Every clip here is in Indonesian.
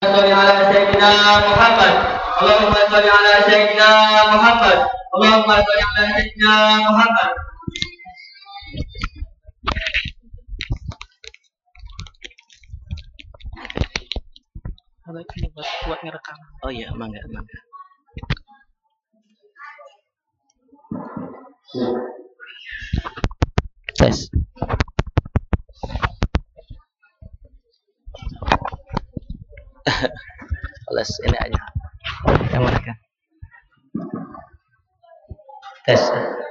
صل على سيدنا محمد. اللهم صل على سيدنا محمد. اللهم صل على سيدنا محمد. Buat ngerekam. Oh iya, mangga. Tes. Les ini aja. Yang mana kan? Tes.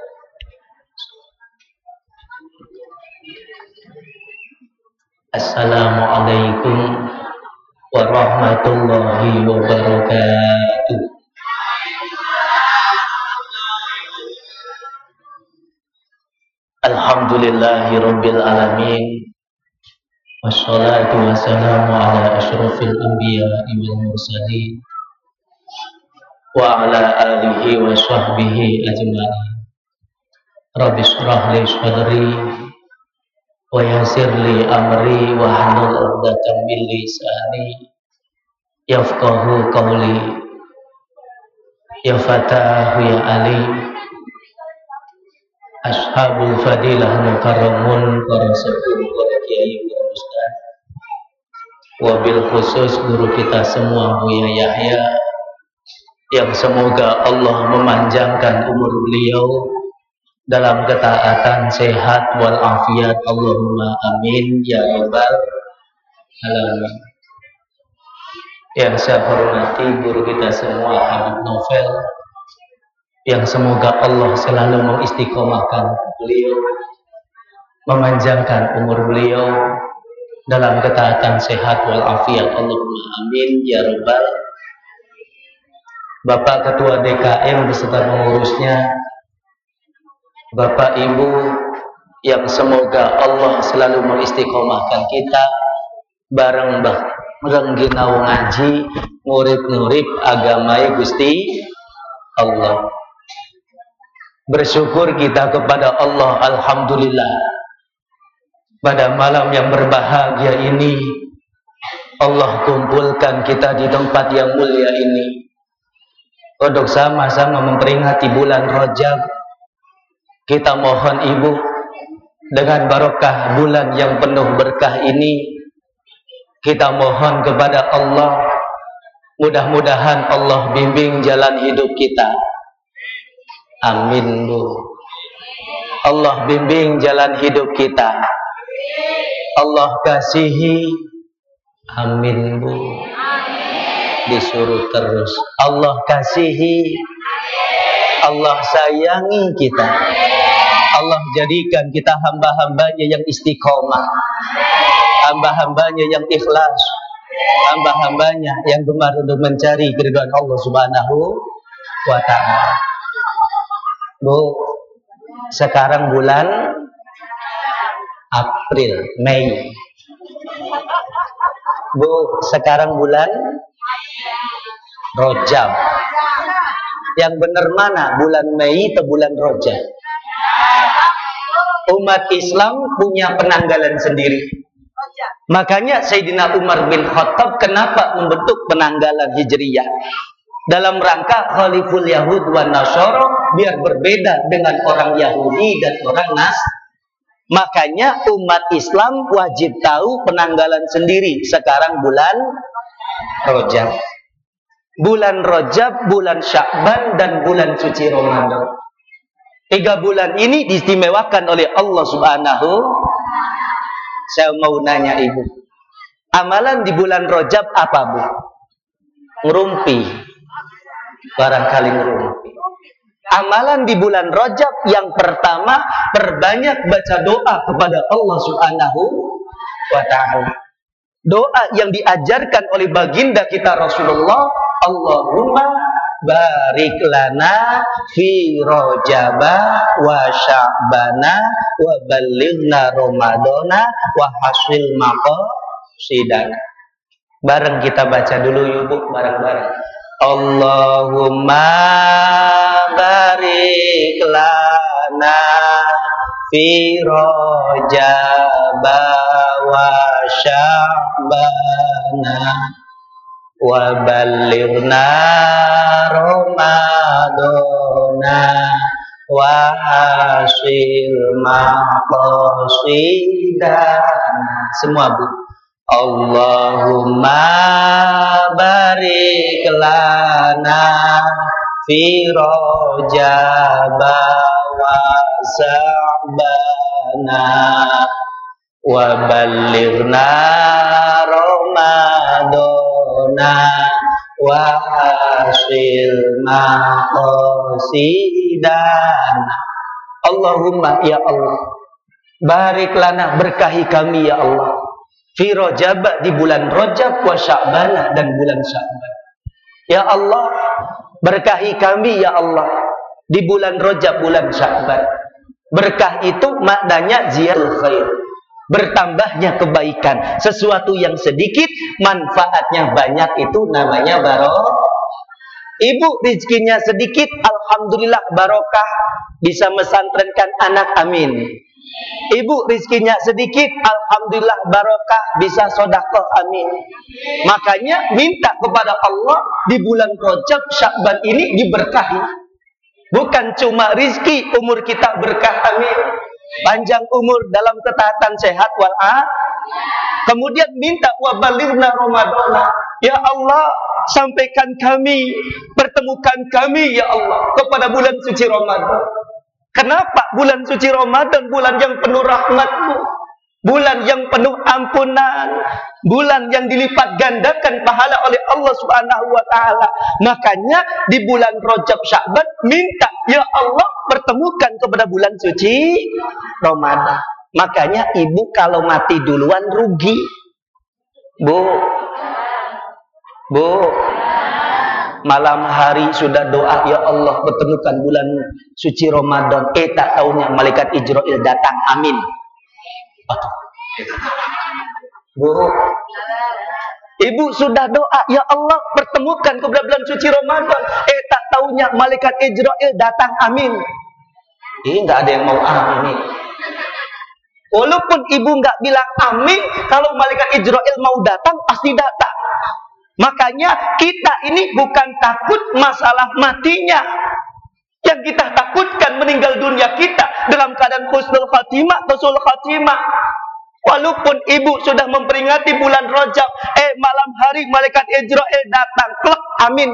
Assalamualaikum warahmatullahi wabarakatuh. Alhamdulillahi rabbil alamin. Wassalatu wassalamu ala asyrafil anbiya'i wal mursalin wa ala alihi wa sahbihi ajma'in. Rabbi shrah li sadri wa yassir li amri wa hlul 'uqdatam min lisani yafqahu qawli. Ya Fatah ya alim, ashabul fadilah mukarramun, para sepuh, para kiai, para ustaz, wabil khusus guru kita semua Buya Yahya, yang semoga Allah memanjangkan umur beliau dalam ketaatan, sehat walafiat, Allahumma amin ya rabbal alamin. Yang saya hormati guru kita semua Habib Novel, yang semoga Allah selalu mengistiqomahkan beliau, memanjangkan umur beliau dalam ketaatan, sehat walafiat, Allahumma amin ya rabbal. Bapak Ketua DKM beserta pengurusnya, Bapak Ibu yang semoga Allah selalu mengistiqomahkan kita bareng ginau ngaji ngurip agamai Gusti Allah. Bersyukur kita kepada Allah, alhamdulillah, pada malam yang berbahagia ini Allah kumpulkan kita di tempat yang mulia ini untuk sama-sama memperingati bulan Rajab. Kita mohon Ibu, dengan barokah bulan yang penuh berkah ini, kita mohon kepada Allah, mudah-mudahan Allah bimbing jalan hidup kita. Amin Bu. Allah bimbing jalan hidup kita. Allah kasihi. Amin Bu. Disuruh terus. Allah kasihi. Allah sayangi kita. Allah jadikan kita hamba-hambanya yang istiqomah, hamba-hambanya yang ikhlas, hamba-hambanya yang gemar untuk mencari keridhaan Allah Subhanahu wa ta'ala. Bu, sekarang bulan April, Mei. Bu, sekarang bulan Rajab. Yang benar mana, bulan Mei atau bulan Rajab? Umat Islam punya penanggalan sendiri. Makanya Sayyidina Umar bin Khattab kenapa membentuk penanggalan Hijriyah? Dalam rangka Khaliful Yahud wa Nasara, biar berbeda dengan orang Yahudi dan orang Makanya umat Islam wajib tahu penanggalan sendiri. Sekarang bulan Rajab. Bulan Rajab, bulan Sya'ban, dan bulan suci Ramadan. 3 bulan ini diistimewakan oleh Allah Subhanahu. Saya mau nanya Ibu, amalan di bulan Rajab apa Bu? Ngerumpi. Barangkali ngerumpi. Amalan di bulan Rajab yang pertama, perbanyak baca doa kepada Allah Subhanahu wa ta'ala. Doa yang diajarkan oleh baginda kita Rasulullah, Allahumma barik lana fi Rajaba wa Sya'bana wa ballighna Ramadana wa hasil maqasidana. Bareng kita baca dulu yuk Bu, bareng-bareng. Allahumma barik lana fi Rajaba wa Sya'bana wa balighna Ramadana wa hasil maqasidana. Semua Bu. Allahumma barik lana fi Rajab wa Sa'bana wa balighna Ramadana wa hasil maqasidana. Allahumma ya Allah, barik lana, berkahi kami ya Allah, fi Rajab, di bulan Rajab, wa Sya'ban, dan bulan Sya'ban. Ya Allah, berkahi kami ya Allah di bulan Rajab, bulan Sya'ban. Berkah itu maknanya ziyadul khair, bertambahnya kebaikan. Sesuatu yang sedikit manfaatnya banyak, itu namanya barokah. Ibu rezekinya sedikit, alhamdulillah barokah, bisa mesantrenkan anak, amin. Ibu rizkinya sedikit, alhamdulillah barokah, bisa sedekah, amin. Makanya minta kepada Allah di bulan Rajab Sya'ban ini diberkahi. Bukan cuma rizki, umur kita berkah, amin. Panjang umur dalam ketaatan, sehat wal-afiat. Kemudian minta wa balighna Ramadana. Ya Allah, sampaikan kami, pertemukan kami ya Allah kepada bulan suci Ramadan. Kenapa bulan suci Ramadan? Bulan yang penuh rahmat-Mu, bulan yang penuh ampunan, bulan yang dilipat gandakan pahala oleh Allah Subhanahu wa taala. Makanya di bulan Rajab Sya'ban minta, ya Allah, pertemukan kepada bulan suci Ramadan. Makanya ibu kalau mati duluan rugi. Bu, malam hari sudah doa, ya Allah, pertemukan bulan suci Ramadan. Tak taunya malaikat Ijrail datang, amin. Bu, ibu sudah doa, ya Allah, pertemukan kepada bulan suci Ramadan. Tak taunya malaikat Ijrail datang, amin. Nggak ada yang mau amin. Walaupun ibu nggak bilang amin, kalau malaikat Ijrail mau datang, pasti datang. Makanya kita ini bukan takut masalah matinya. Yang kita takutkan meninggal dunia kita dalam keadaan husnul khatimah, husnul khatimah. Walaupun ibu sudah memperingati bulan Rajab, malam hari malaikat Ijrail datang, klek, amin.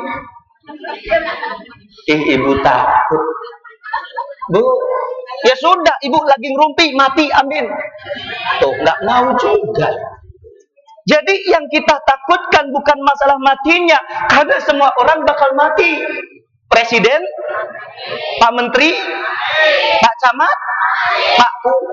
Ibu takut. Bu, ya sudah, ibu lagi ngerumpi, mati, amin. Tuh, nggak mau juga. Jadi yang kita takutkan bukan masalah matinya, karena semua orang bakal mati. Presiden, Pak Menteri, Pak Camat, Pak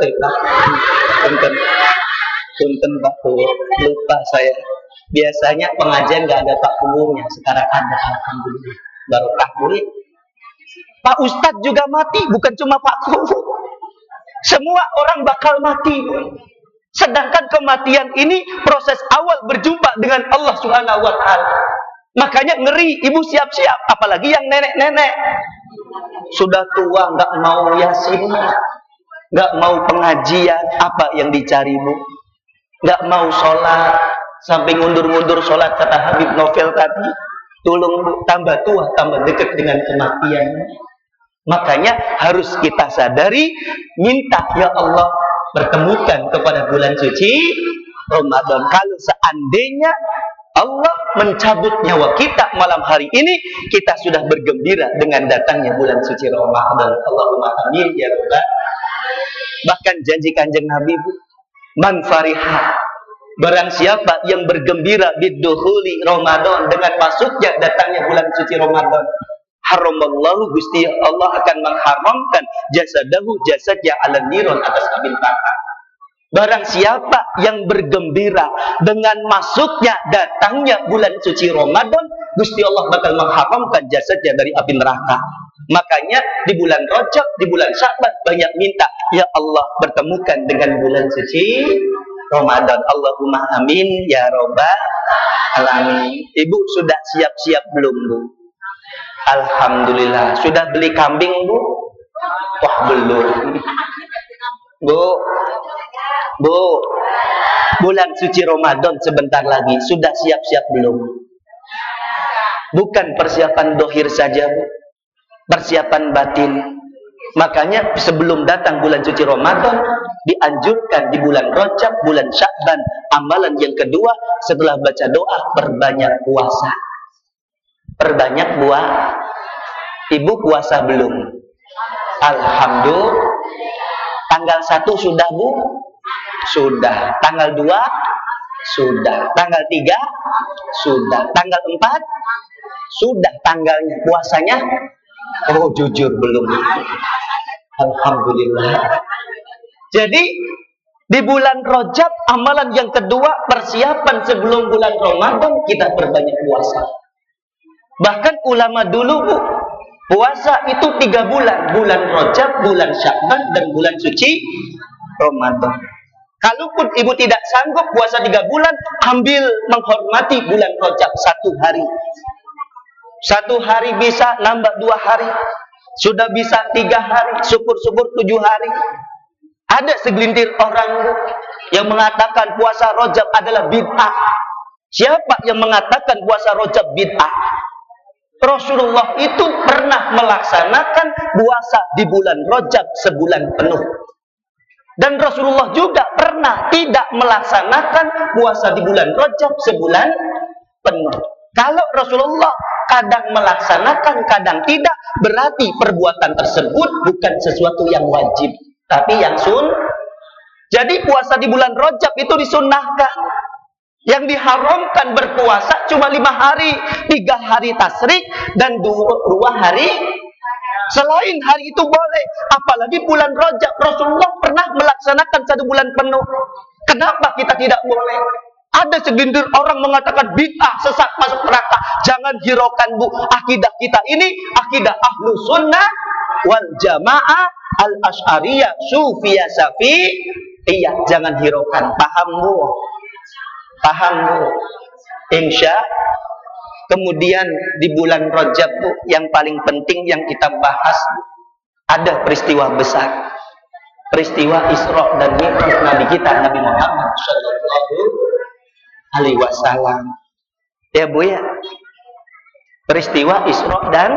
Punten Pak Pu, lupa saya. Biasanya pengajian nggak ada Pak Punya, sekarang ada, alhamdulillah. Barokah murid. Pak Ustadz juga mati, bukan cuma Pak Pu. Semua orang bakal mati. Sedangkan kematian ini proses awal berjumpa dengan Allah Subhanahu wa taala. Makanya ngeri, ibu siap-siap, apalagi yang nenek-nenek. Sudah tua, nggak mau yasin, nggak mau pengajian, apa yang dicari, Bu? Nggak mau sholat, sampai ngundur-ngundur sholat, kata Habib Novel tadi. Tolong, Bu, tambah tua, tambah dekat dengan kematian. Makanya harus kita sadari, minta, ya Allah, pertemukan kepada bulan suci Ramadan. Kalau seandainya Allah mencabut nyawa kita malam hari ini, kita sudah bergembira dengan datangnya bulan suci Ramadan. Allahumma amin ya rabbal. Bahkan janji Kanjeng Nabi, man fariha, barang siapa yang bergembira bidukhuli Ramadan, dengan masuknya datangnya bulan suci Ramadan, haramallahu, Gusti Allah akan mengharamkan jasadahu, jasadnya, ala niron, atas api neraka. Barang siapa yang bergembira dengan masuknya, datangnya bulan suci Ramadan, Gusti Allah bakal mengharamkan jasadnya dari api neraka. Makanya di bulan Rajab, di bulan Sya'ban banyak minta, ya Allah, pertemukan dengan bulan suci Ramadan. Allahumma amin ya rabbal alamin. Ibu sudah siap-siap belum, Bu? Alhamdulillah. Sudah beli kambing, Bu? Wah, belum. Bu, bulan suci Ramadan sebentar lagi. Sudah siap-siap belum? Bukan persiapan dohir saja, Bu. Persiapan batin. Makanya sebelum datang bulan suci Ramadan, dianjurkan di bulan Rajab, bulan Sya'ban, amalan yang kedua setelah baca doa, perbanyak puasa. Perbanyak buah. Ibu puasa belum? Alhamdulillah. Tanggal 1 sudah, Bu? Sudah. Tanggal 2? Sudah. Tanggal 3? Sudah. Tanggal 4? Sudah tanggalnya. Puasanya? Oh, jujur belum. Alhamdulillah. Jadi di bulan Rajab, amalan yang kedua, persiapan sebelum bulan Ramadan, kita perbanyak puasa. Bahkan ulama dulu, Bu, puasa itu 3 bulan. Bulan Rajab, bulan Sya'ban, dan bulan suci Ramadan. Kalaupun ibu tidak sanggup puasa 3 bulan, ambil menghormati bulan Rajab 1 hari. 1 hari bisa nambah 2 hari. Sudah bisa 3 hari, syukur-syukur 7 hari. Ada segelintir orang yang mengatakan puasa Rajab adalah bid'ah. Siapa yang mengatakan puasa Rajab bid'ah? Rasulullah itu pernah melaksanakan puasa di bulan Rajab sebulan penuh. Dan Rasulullah juga pernah tidak melaksanakan puasa di bulan Rajab sebulan penuh. Kalau Rasulullah kadang melaksanakan, kadang tidak, berarti perbuatan tersebut bukan sesuatu yang wajib, tapi yang Jadi puasa di bulan Rajab itu disunnahkan. Yang diharamkan berpuasa cuma 5 hari, 3 hari tasyrik dan 2 hari. Selain hari itu boleh. Apalagi bulan Rajab, Rasulullah pernah melaksanakan 1 bulan penuh. Kenapa kita tidak boleh? Ada segelintir orang mengatakan bid'ah, sesat, masuk neraka. Jangan hiraukan, Bu. Akidah kita ini akidah ahlu sunnah wal jamaah al-asy'ariyah sufiyah syafi'iyah. Jangan hiraukan. Paham, Bu? Paham, Bu? Insya. Kemudian di bulan Rajab, Bu, yang paling penting yang kita bahas, Bu, ada peristiwa besar. Peristiwa Isra dan Mi'raj Nabi kita, Nabi Muhammad sallallahu alaihi wasallam. Ya, Bu, ya. Peristiwa Isra dan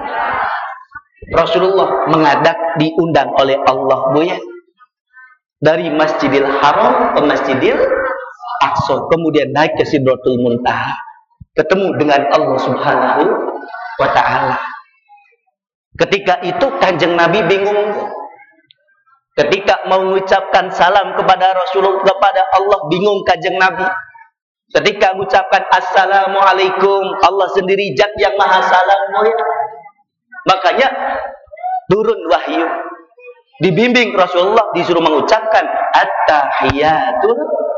Rasulullah diundang oleh Allah, Bu, ya. Dari Masjidil Haram ke Masjidil Aqsa, kemudian naik ke Sidratul Muntaha, ketemu dengan Allah Subhanahu wa ta'ala. Ketika itu Kanjeng Nabi bingung. Ketika mau mengucapkan salam kepada Rasulullah, kepada Allah, bingung Kanjeng Nabi. Ketika mengucapkan Assalamualaikum, Allah sendiri zat yang maha salam. Makanya turun wahyu. Dibimbing Rasulullah, disuruh mengucapkan At-tahiyatul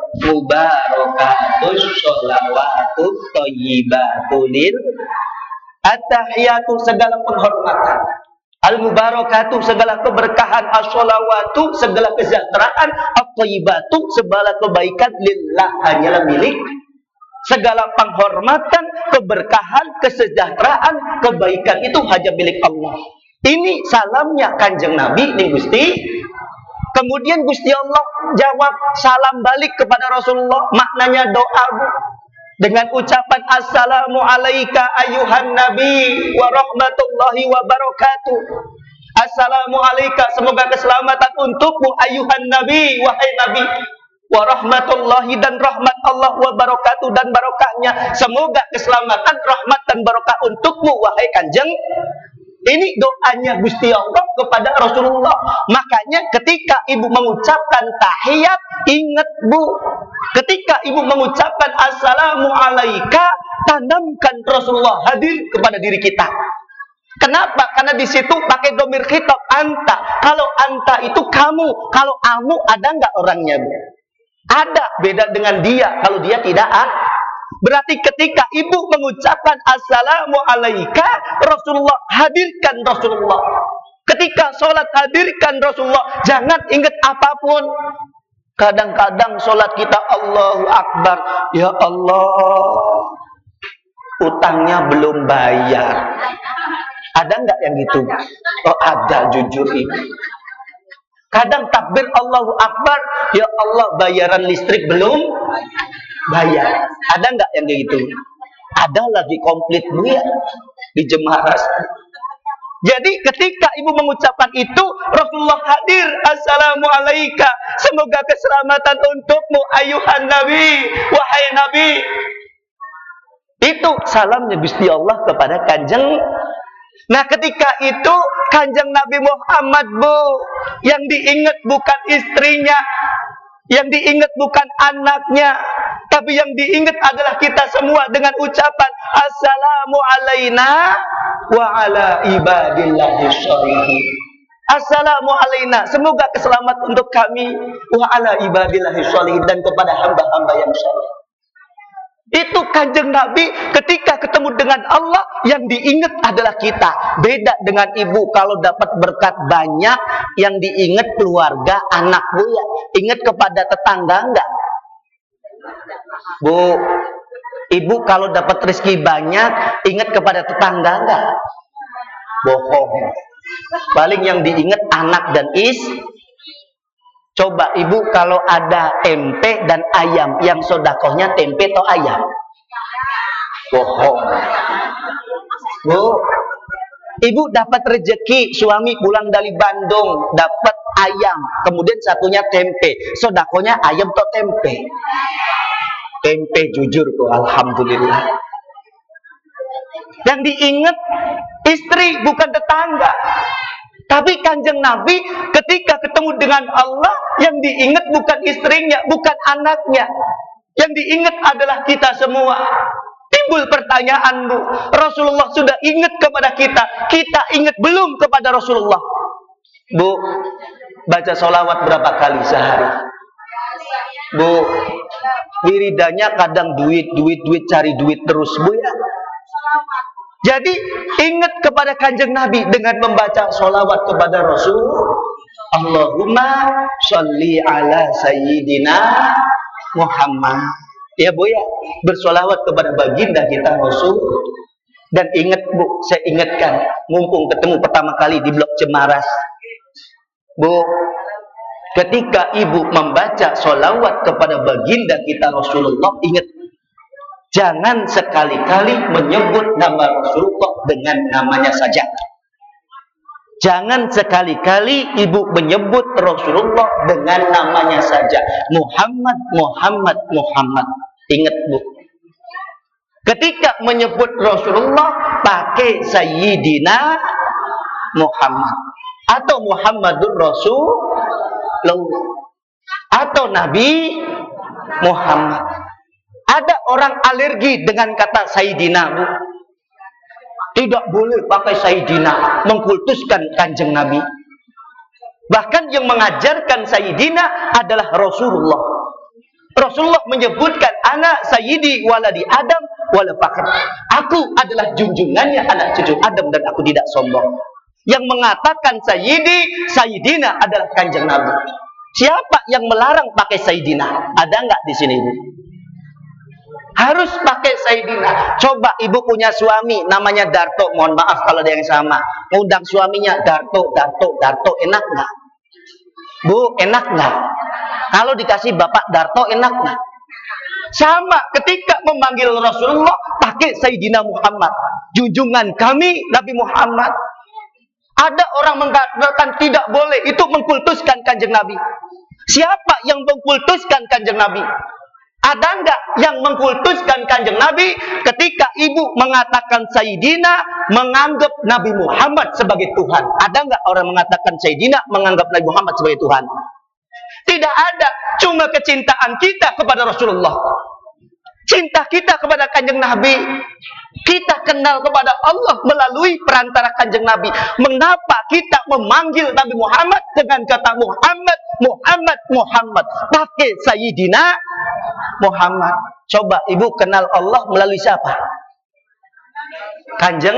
mubarakatus sholawatut thayyibatulil. At-tahiyatu segala penghormatan, al-mubarakatuh segala keberkahan, as-sholawatu segala kesejahteraan, at-thayyibatu segala kebaikan, lillah hanyalah milik. Segala penghormatan, keberkahan, kesejahteraan, kebaikan itu hanya milik Allah. Ini salamnya Kanjeng Nabi ning Gusti. Kemudian Gusti Allah jawab salam balik kepada Rasulullah, maknanya doa, Bu. Dengan ucapan Assalamu alayka ayuhan nabi wa rahmatullahi wa barakatuh. Assalamu alayka, semoga keselamatan untukmu ayuhan nabi, wahai nabi. Wa rahmatullahi, dan rahmat Allah, wa barakatuh, dan barokahnya. Semoga keselamatan, rahmat, dan barokah untukmu, wahai Kanjeng. Ini doanya Gusti Allah kepada Rasulullah. Makanya ketika ibu mengucapkan tahiyat, ingat, Bu, ketika ibu mengucapkan Assalamu alaika, tanamkan Rasulullah hadir kepada diri kita. Kenapa? Karena di situ pakai domir khitab anta. Kalau anta itu kamu, kalau kamu ada nggak orangnya, Bu? Ada, beda dengan dia. Kalau dia tidak ada. Berarti ketika ibu mengucapkan Assalamu alaika, Rasulullah, hadirkan Rasulullah. Ketika sholat, hadirkan Rasulullah. Jangan ingat apapun. Kadang-kadang sholat kita Allahu Akbar, ya Allah, utangnya belum bayar. Ada nggak yang gitu? Oh, ada, jujur ini. Kadang takbir Allahu Akbar, ya Allah, bayaran listrik belum bayar. Ada nggak yang kayak gitu? Ada lagi komplit Bu ya di Jemaras. Jadi ketika ibu mengucapkan itu, Rasulullah hadir. Assalamualaikum. Semoga keselamatan untukmu ayuhan Nabi. Wahai Nabi. Itu salamnya Gusti Allah kepada Kanjeng. Nah ketika itu Kanjeng Nabi Muhammad Bu, yang diingat bukan istrinya, yang diingat bukan anaknya, tapi yang diingat adalah kita semua dengan ucapan Assalamu alaina wa ala ibadillahi sholihin. Assalamu alaina, semoga keselamatan untuk kami, wa ala ibadillahi sholihin, dan kepada hamba-hamba yang sholih. Itu Kanjeng Nabi ketika ketemu dengan Allah, yang diingat adalah kita. Beda dengan ibu, kalau dapat berkat banyak, yang diingat keluarga, anak Bu ya. Ingat kepada tetangga enggak? Bu, ibu kalau dapat rezeki banyak, ingat kepada tetangga enggak? Bohong. Paling yang diingat anak dan Coba ibu kalau ada tempe dan ayam, yang sodakohnya tempe atau ayam? Bohong. Bu, ibu dapat rezeki, suami pulang dari Bandung, dapat ayam, kemudian satunya tempe. Sodakohnya ayam atau tempe? Tempe, jujur kok, alhamdulillah. Yang diingat istri, bukan tetangga. Tapi Kanjeng Nabi ketika ketemu dengan Allah, yang diingat bukan istrinya, bukan anaknya. Yang diingat adalah kita semua. Timbul pertanyaan Bu, Rasulullah sudah ingat kepada kita, kita ingat belum kepada Rasulullah? Bu, baca sholawat berapa kali sehari? Bu, wiridanya kadang duit, cari duit terus Bu ya. Jadi ingat kepada Kanjeng Nabi dengan membaca sholawat kepada Rasul. Allahumma sholli ala sayyidina Muhammad. Ya Bu ya, bersolawat kepada baginda kita Rasul. Dan ingat Bu, saya ingatkan, mumpung ketemu pertama kali di Blok Cemaras. Bu, ketika ibu membaca sholawat kepada baginda kita Rasulullah, ingat, jangan sekali-kali menyebut nama Rasulullah dengan namanya saja. Jangan sekali-kali ibu menyebut Rasulullah dengan namanya saja. Muhammad, Muhammad, Muhammad. Ingat Bu, ketika menyebut Rasulullah pakai Sayyidina Muhammad atau Muhammadur Rasulullah atau Nabi Muhammad. Ada orang alergi dengan kata Sayyidina Bu. Tidak boleh pakai Sayyidina, mengkultuskan Kanjeng Nabi. Bahkan yang mengajarkan Sayyidina adalah Rasulullah. Rasulullah menyebutkan, anak sayyidi waladi Adam wala fakhr. Aku adalah junjungannya anak cucu Adam dan aku tidak sombong. Yang mengatakan sayyidi, sayyidina adalah Kanjeng Nabi. Siapa yang melarang pakai sayyidina? Ada enggak di sini Bu? Harus pakai sayyidina. Coba ibu punya suami namanya Darto, mohon maaf kalau ada yang sama. Undang suaminya Darto, enak enggak? Bu, enak enggak? Kalau dikasih Bapak Darto, enak enggak? Sama ketika memanggil Rasulullah pakai Sayyidina Muhammad, junjungan kami Nabi Muhammad. Ada orang mengatakan tidak boleh, itu mengkultuskan Kanjeng Nabi. Siapa yang mengkultuskan Kanjeng Nabi? Ada enggak yang mengkultuskan Kanjeng Nabi ketika ibu mengatakan Sayyidina, menganggap Nabi Muhammad sebagai Tuhan? Ada enggak orang mengatakan Sayyidina, menganggap Nabi Muhammad sebagai Tuhan? Tidak ada. Cuma kecintaan kita kepada Rasulullah, cinta kita kepada Kanjeng Nabi. Kita kenal kepada Allah melalui perantara Kanjeng Nabi. Mengapa kita memanggil Nabi Muhammad dengan kata Muhammad, Muhammad, Muhammad? Pakai Sayyidina Muhammad. Coba ibu kenal Allah melalui siapa? Kanjeng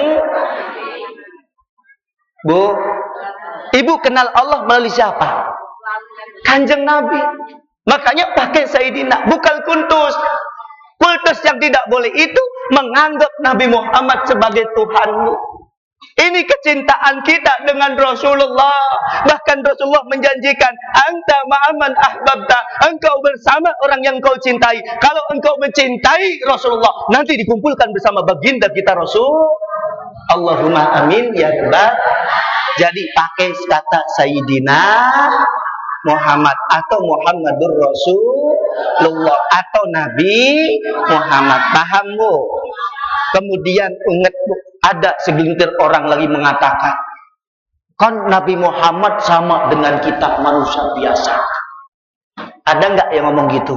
Bu. Ibu kenal Allah melalui siapa? Kanjeng Nabi. Makanya pakai Sayyidina, bukan kultus. Kultus yang tidak boleh itu menganggap Nabi Muhammad sebagai Tuhanmu. Ini kecintaan kita dengan Rasulullah. Bahkan Rasulullah menjanjikan, anta ma'aman ahbabta, engkau bersama orang yang kau cintai. Kalau engkau mencintai Rasulullah, nanti dikumpulkan bersama baginda kita Rasul. Allahumma amin ya rabbal. Jadi pakai kata Sayyidina Muhammad atau Muhammadur Rasulullah atau Nabi Muhammad. Paham Bu? Kemudian ingat Bu, ada segelintir orang lagi mengatakan, kan Nabi Muhammad sama dengan kita manusia biasa. Ada nggak yang ngomong gitu?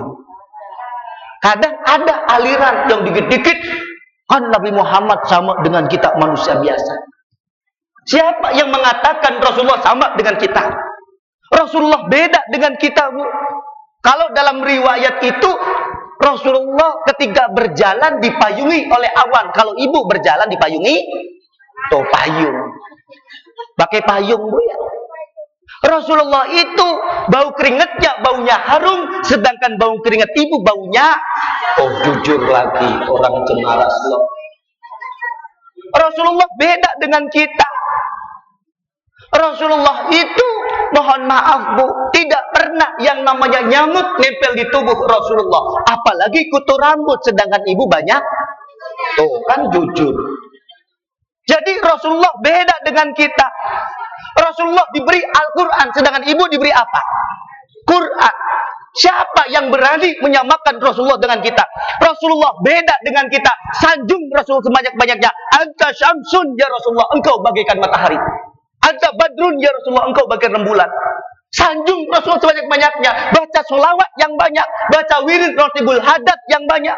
Kadang ada aliran yang dikit-dikit, kan Nabi Muhammad sama dengan kita manusia biasa. Siapa yang mengatakan Rasulullah sama dengan kita? Rasulullah beda dengan kita, Bu. Kalau dalam riwayat itu Rasulullah ketika berjalan dipayungi oleh awan. Kalau ibu berjalan dipayungi tuh payung. Pakai payung, Bu ya. Rasulullah itu bau keringatnya baunya harum, sedangkan bau keringat ibu baunya jujur lagi orang cemaras loh. Rasulullah beda dengan kita. Rasulullah itu, mohon maaf Bu, tidak pernah yang namanya nyamuk nempel di tubuh Rasulullah. Apalagi kutu rambut, sedangkan ibu banyak. Tuh kan jujur. Jadi Rasulullah beda dengan kita. Rasulullah diberi Al-Quran, sedangkan ibu diberi apa? Quran. Siapa yang berani menyamakan Rasulullah dengan kita? Rasulullah beda dengan kita. Sanjung Rasul sebanyak-banyaknya. Anta syamsun ya Rasulullah, engkau bagaikan matahari. Anta badrun ya Rasulullah, engkau bagaikan rembulan. Sanjung Rasulullah sebanyak-banyaknya. Baca sholawat yang banyak. Baca wirid rotibul hadat yang banyak.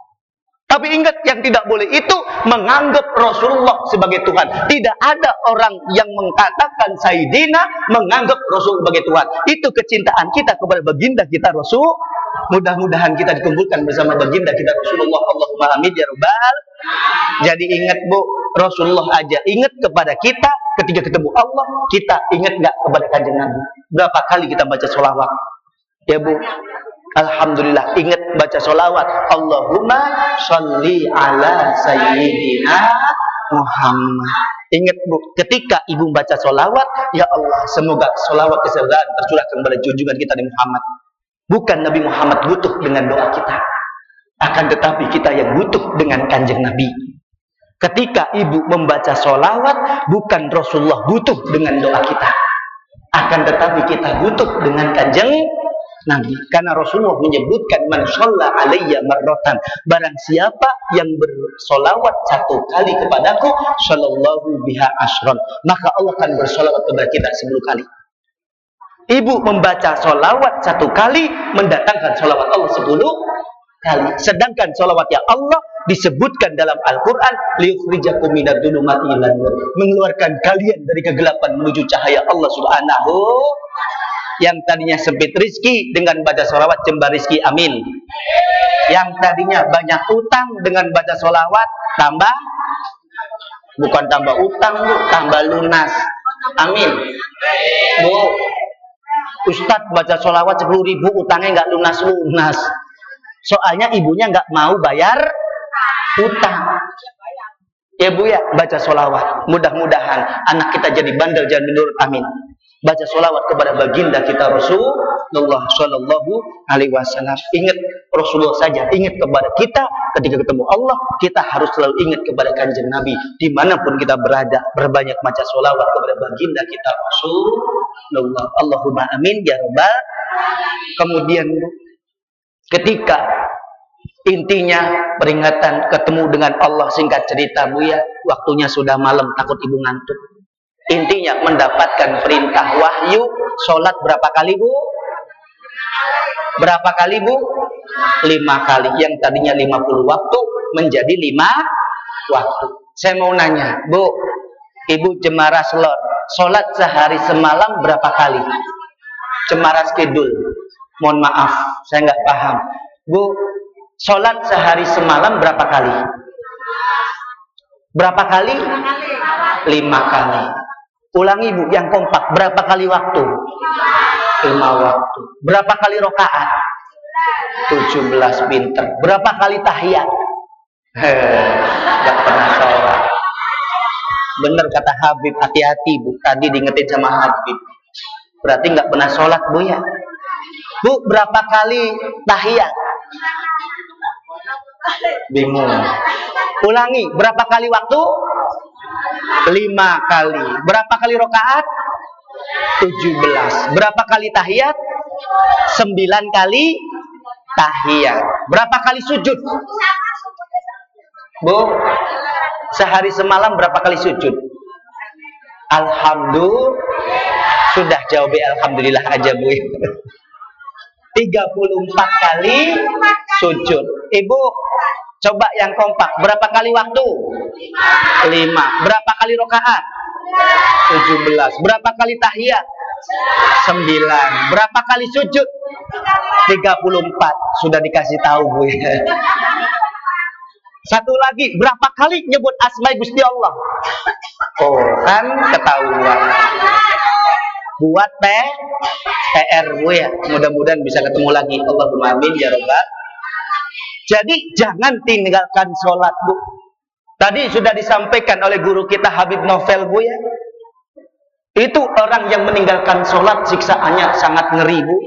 Tapi ingat, yang tidak boleh itu menganggap Rasulullah sebagai Tuhan. Tidak ada orang yang mengatakan Sayyidina menganggap Rasul sebagai Tuhan. Itu kecintaan kita kepada baginda kita Rasul. Mudah-mudahan kita dikumpulkan bersama baginda kita Rasulullah. Allahumma amin ya rabbal. Jadi ingat Bu, Rasulullah aja ingat kepada kita. Ketika ketemu Allah, kita ingat nggak kepada kanjeng Nabi? Berapa kali kita baca sholawat? Ya Bu, alhamdulillah ingat baca sholawat. Allahumma sholli ala sayyidina Muhammad. Ingat Bu, ketika ibu baca sholawat, ya Allah, semoga sholawat kesertaan tercurahkan kepada junjungan kita Nabi Muhammad. Bukan Nabi Muhammad butuh dengan doa kita, akan tetapi kita yang butuh dengan kanjeng Nabi. Ketika ibu membaca sholawat, bukan Rasulullah butuh dengan doa kita, akan tetapi kita butuh dengan kanjeng Nabi. Karena Rasulullah menyebutkan man shalla alayya marratan, barang siapa yang bersolawat satu kali kepadaku, sallallahu biha asron, maka Allah akan bersolawat kepada kita 10 kali. Ibu membaca solawat satu kali, mendatangkan solawat Allah 10 kali. Sedangkan solawatnya Allah disebutkan dalam Al-Quran, liyukhrijakum minadh dhulumati ilan nur, mengeluarkan kalian dari kegelapan menuju cahaya Allah Subhanahu. Yang tadinya sempit rizki, dengan baca sholawat jembar rizki, amin. Yang tadinya banyak utang, dengan baca sholawat tambah, bukan tambah utang Bu, tambah lunas, amin. Bu, Ustadz baca sholawat 10.000, utangnya nggak lunas-lunas. Soalnya ibunya nggak mau bayar utang. Ya Bu ya, baca sholawat. Mudah-mudahan anak kita jadi bandel, jangan menurut, amin. Baca sholawat kepada baginda kita Rasulullah Sallallahu Alaihi Wasallam. Ingat Rasulullah saja, ingat kepada kita. Ketika ketemu Allah, kita harus selalu ingat kepada kanjeng Nabi. Dimanapun kita berada, berbanyak baca sholawat kepada baginda kita Rasulullah. Allahumma amin ya rabbal. Kemudian ketika intinya peringatan ketemu dengan Allah, singkat cerita Bu ya, waktunya sudah malam, takut ibu ngantuk. Intinya mendapatkan perintah wahyu, sholat berapa kali Bu? Berapa kali Bu? 5 kali. Yang tadinya 50 waktu menjadi 5 waktu. Saya mau nanya, Bu, Ibu Cemara Selor, sholat sehari semalam berapa kali? Cemara Kidul, mohon maaf, saya nggak paham. Bu, sholat sehari semalam berapa kali? Berapa kali? 5 kali. Ulangi Bu, yang kompak, berapa kali waktu? 5 waktu. Berapa kali rokaat? 17, pinter. Berapa kali tahiyat? Gak pernah sholat. Bener kata Habib, hati-hati Bu. Tadi diingetin sama Habib. Berarti nggak pernah sholat Bu ya. Bu, berapa kali tahiyat? Bingung. Ulangi, berapa kali waktu? 5 kali. Berapa kali rakaat? 17. Berapa kali tahiyat? 9 kali tahiyat. Berapa kali sujud? Bu, sehari semalam berapa kali sujud? Alhamdulillah. Sudah jawab alhamdulillah aja Bu. 34 kali sujud. Ibu, coba yang kompak. Berapa kali waktu? 5. Berapa kali rakaat? 17. Berapa kali tahiyat? 9. Berapa kali sujud? 34. Sudah dikasih tahu Bu ya. Satu lagi, berapa kali nyebut asma Gusti Allah? Oh, kan ketahuan. Buat PR Bu ya. Mudah-mudahan bisa ketemu lagi. Allahumma amin ya robbal. Jadi jangan tinggalkan sholat Bu. Tadi sudah disampaikan oleh guru kita Habib Novel Bu ya. Itu orang yang meninggalkan sholat siksaannya sangat ngeri Bu.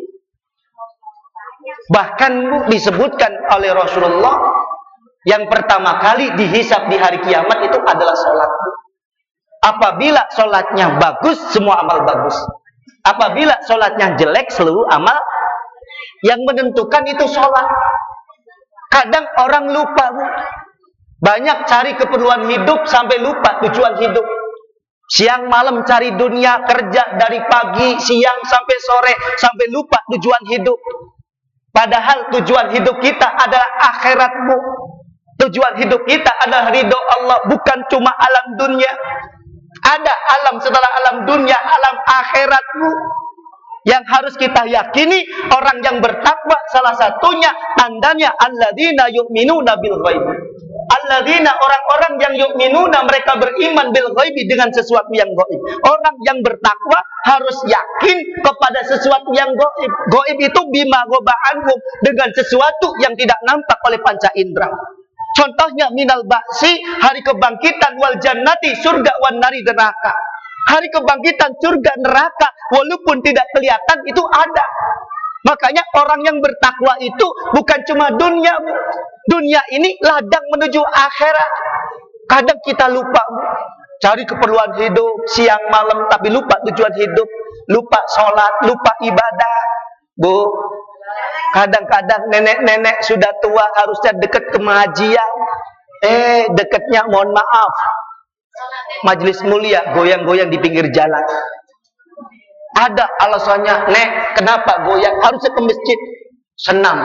Bahkan Bu disebutkan oleh Rasulullah yang pertama kali dihisab di hari kiamat itu adalah sholat Bu. Apabila sholatnya bagus, semua amal bagus. Apabila sholatnya jelek, seluruh amal. Yang menentukan itu sholat. Kadang orang lupa Bu. Banyak cari keperluan hidup sampai lupa tujuan hidup. Siang malam cari dunia, kerja dari pagi, siang sampai sore, sampai lupa tujuan hidup. Padahal tujuan hidup kita adalah akhirat Bu. Tujuan hidup kita adalah ridho Allah, bukan cuma alam dunia. Ada alam setelah alam dunia, alam akhirat Bu. Yang harus kita yakini, orang yang bertakwa salah satunya tandanya alladzina yu'minuna bil ghaib. Alladzina, orang-orang yang yu'minuna, mereka beriman bil ghaibi, dengan sesuatu yang gaib. Orang yang bertakwa harus yakin kepada sesuatu yang gaib. Gaib itu bima ghaba anhum, dengan sesuatu yang tidak nampak oleh panca indera. Contohnya minal ba'si, hari kebangkitan, wal jannati, surga, wan nari, neraka. Hari kebangkitan, surga, neraka, walaupun tidak kelihatan, itu ada. Makanya orang yang bertakwa itu bukan cuma dunia Bu. Dunia ini ladang menuju akhirat. Kadang kita lupa Bu. Cari keperluan hidup siang malam, tapi lupa tujuan hidup. Lupa sholat, lupa ibadah Bu. Kadang-kadang nenek-nenek sudah tua harusnya dekat ke pengajian. Dekatnya mohon maaf, majelis mulia, goyang-goyang di pinggir jalan. Ada alasannya, Nek, kenapa goyang? Harusnya ke masjid. Senam,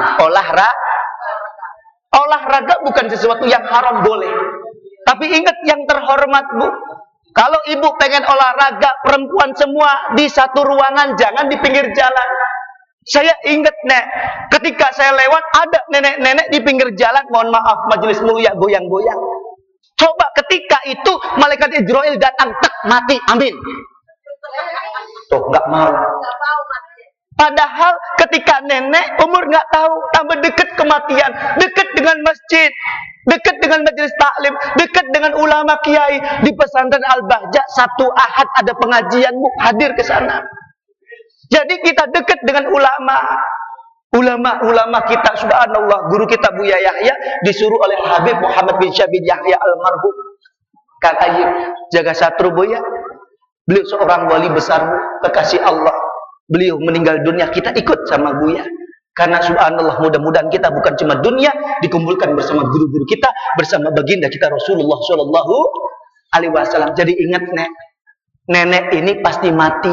olahraga bukan sesuatu yang haram, boleh. Tapi ingat yang terhormat Bu, kalau ibu pengen olahraga, perempuan semua di satu ruangan, jangan di pinggir jalan. Saya ingat Nek, ketika saya lewat ada nenek-nenek di pinggir jalan, mohon maaf, majelis mulia, goyang-goyang. Coba ketika itu malaikat Israel datang, tek, mati, amin. Tuh, nggak mau. Padahal ketika nenek umur nggak tahu, tambah dekat kematian, dekat dengan masjid, dekat dengan majelis taklim, dekat dengan ulama kiai. Di pesantren Al-Bahjah Sabtu Ahad ada pengajian Bu, hadir ke sana. Jadi kita dekat dengan ulama. Ulama kita, subhanallah, guru kita Buya Yahya disuruh oleh Habib Muhammad bin Syabid Yahya almarhum Kang Ayyub jaga satru Buya. Beliau seorang wali besar Bu, kekasih Allah. Beliau meninggal dunia, kita ikut sama Buya. Karena subhanallah, mudah-mudahan kita bukan cuma dunia, dikumpulkan bersama guru-guru kita, bersama baginda kita Rasulullah Shallallahu Alaihi Wasallam. Jadi ingat Nek, nenek ini pasti mati.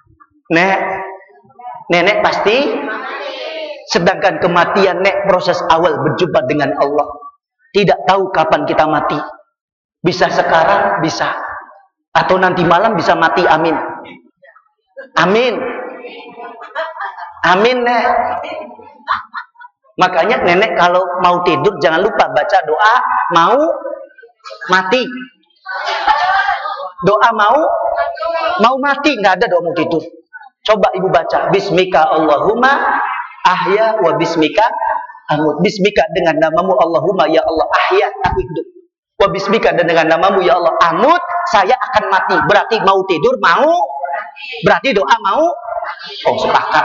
Nenek pasti. Sedangkan kematian Nek proses awal berjumpa dengan Allah. Tidak tahu kapan kita mati. Bisa sekarang, bisa. Atau nanti malam bisa mati, amin. Amin. Amin Nek. Makanya nenek kalau mau tidur jangan lupa baca doa mau mati. Doa mau mati, nggak ada doa mau tidur. Coba ibu baca bismika Allahumma ahya wa bismika amut. Bismika dengan namamu Allahumma, ya Allah, ahya, aku hidup. Wa bismika, dan dengan namamu ya Allah, amut, saya akan mati. Berarti mau tidur mau, berarti doa mau. Oh, sepakat.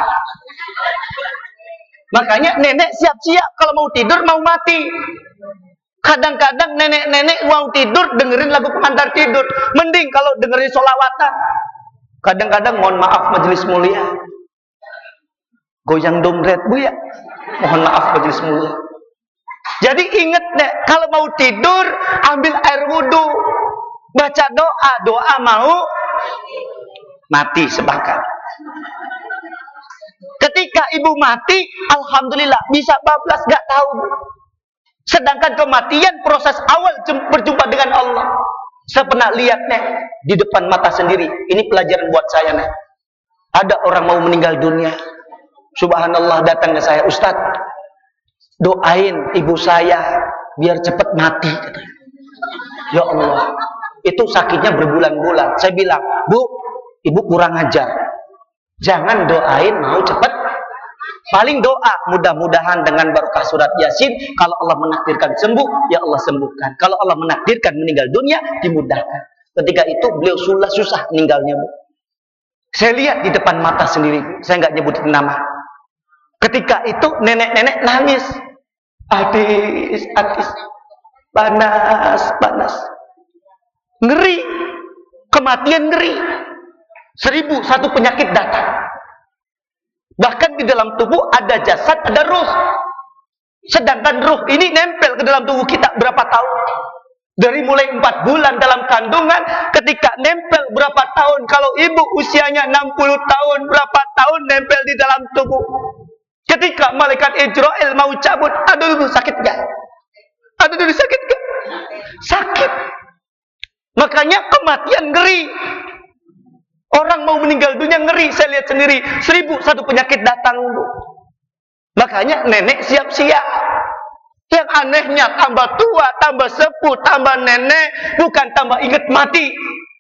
Makanya nenek siap-siap kalau mau tidur mau mati. Kadang-kadang nenek-nenek mau tidur dengerin lagu pengantar tidur. Mending kalau dengerin sholawatan. Kadang-kadang mohon maaf majelis mulia, goyang dompet bu ya. Mohon maaf majelis mulia. Jadi ingat deh, kalau mau tidur ambil air wudhu, baca doa, doa mau mati, sepakat. Ketika ibu mati, alhamdulillah bisa bablas, gak tahu. Sedangkan kematian proses awal berjumpa dengan Allah. Saya pernah lihat nih di depan mata sendiri. Ini pelajaran buat saya nih. Ada orang mau meninggal dunia. Subhanallah, datang ke saya, Ustaz, doain ibu saya biar cepat mati. Ya Allah, itu sakitnya berbulan-bulan. Saya bilang, Bu, ibu kurang ajar. Jangan doain mau cepat. Paling doa, mudah-mudahan dengan barokah surat Yasin, kalau Allah menakdirkan sembuh, ya Allah sembuhkan. Kalau Allah menakdirkan meninggal dunia, dimudahkan. Ketika itu beliau susah meninggalnya, Bu. Saya lihat di depan mata sendiri, saya nggak nyebutin nama. Ketika itu nenek-nenek nangis. Adis, panas. Ngeri. Kematian ngeri. 1001 penyakit datang. Bahkan di dalam tubuh ada jasad, ada ruh. Sedangkan ruh ini nempel ke dalam tubuh kita berapa tahun? Dari mulai 4 bulan dalam kandungan, ketika nempel berapa tahun? Kalau ibu usianya 60 tahun, berapa tahun nempel di dalam tubuh? Ketika malaikat Israel mau cabut, aduh sakit gak? Aduh sakit gak? Sakit. Makanya kematian ngeri. Orang mau meninggal dunia ngeri, saya lihat sendiri. 1001 penyakit datang. Makanya nenek siap-siap. Yang anehnya tambah tua, tambah sepuh, tambah nenek, bukan tambah ingat mati.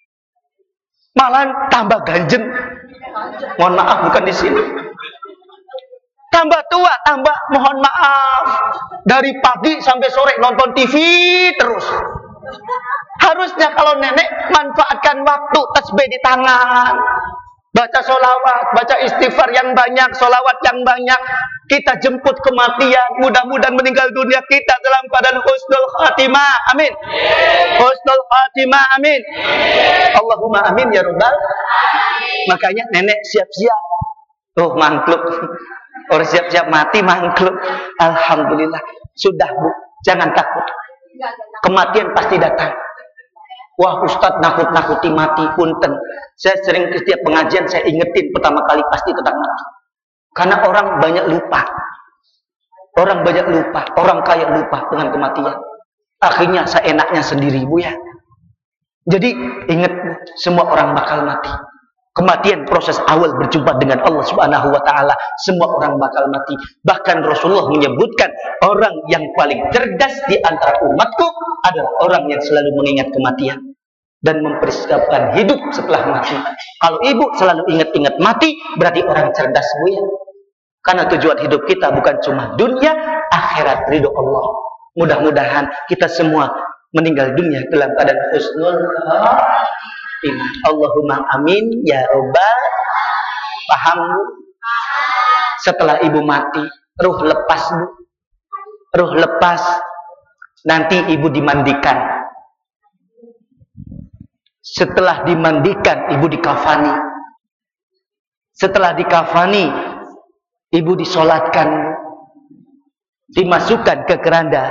Malah tambah ganjen. Mohon maaf, bukan di sini. Tambah tua, tambah mohon maaf. Dari pagi sampai sore nonton TV terus. Harusnya kalau nenek manfaatkan waktu, tasbih di tangan, baca sholawat, baca istighfar yang banyak, sholawat yang banyak. Kita jemput kematian, mudah-mudahan meninggal dunia kita dalam keadaan husnul khatimah, amin. Husnul khatimah, amin. Allahumma amin ya rabbal. Makanya nenek siap-siap. Oh, mangkluk. Orang siap-siap mati, mangkluk. Alhamdulillah. Sudah, Bu, jangan takut. Kematian pasti datang. Wah, Ustadz nakut-nakuti mati, punten. Saya sering setiap pengajian saya ingetin pertama kali pasti tentang mati. Karena orang banyak lupa. Orang banyak lupa, orang kaya lupa dengan kematian. Akhirnya seenaknya sendiri, Bu ya. Jadi ingat, Bu, semua orang bakal mati. Kematian proses awal berjumpa dengan Allah Subhanahu wa taala. Semua orang bakal mati. Bahkan Rasulullah menyebutkan orang yang paling cerdas di antara umatku adalah orang yang selalu mengingat kematian dan mempersiapkan hidup setelah mati. Kalau ibu selalu ingat-ingat mati, berarti orang cerdas, Bu ya. Karena tujuan hidup kita bukan cuma dunia, akhirat ridho Allah. Mudah-mudahan kita semua meninggal dunia dalam keadaan husnul khatimah. Allahumma amin ya rabbal. Paham, Bu? Setelah ibu mati, ruh lepas, Bu. Ruh lepas. Nanti ibu dimandikan. Setelah dimandikan, ibu dikafani. Setelah dikafani, ibu disolatkan, dimasukkan ke keranda,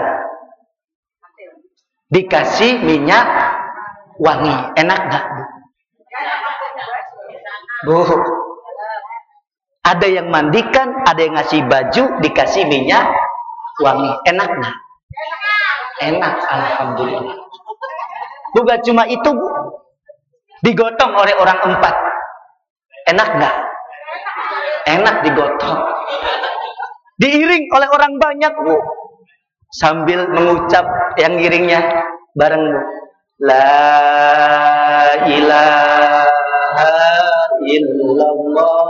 dikasih minyak wangi. Enak gak, Bu? Bu, ada yang mandikan, ada yang ngasih baju, dikasih minyak wangi. Enak gak? Enak, alhamdulillah. Bukan cuma itu, Bu. Digotong oleh orang 4. Enak gak? Enak digotong. Diiring oleh orang banyak, Bu. Sambil mengucap yang ngiringnya bareng, Bu. La ilaha illallah.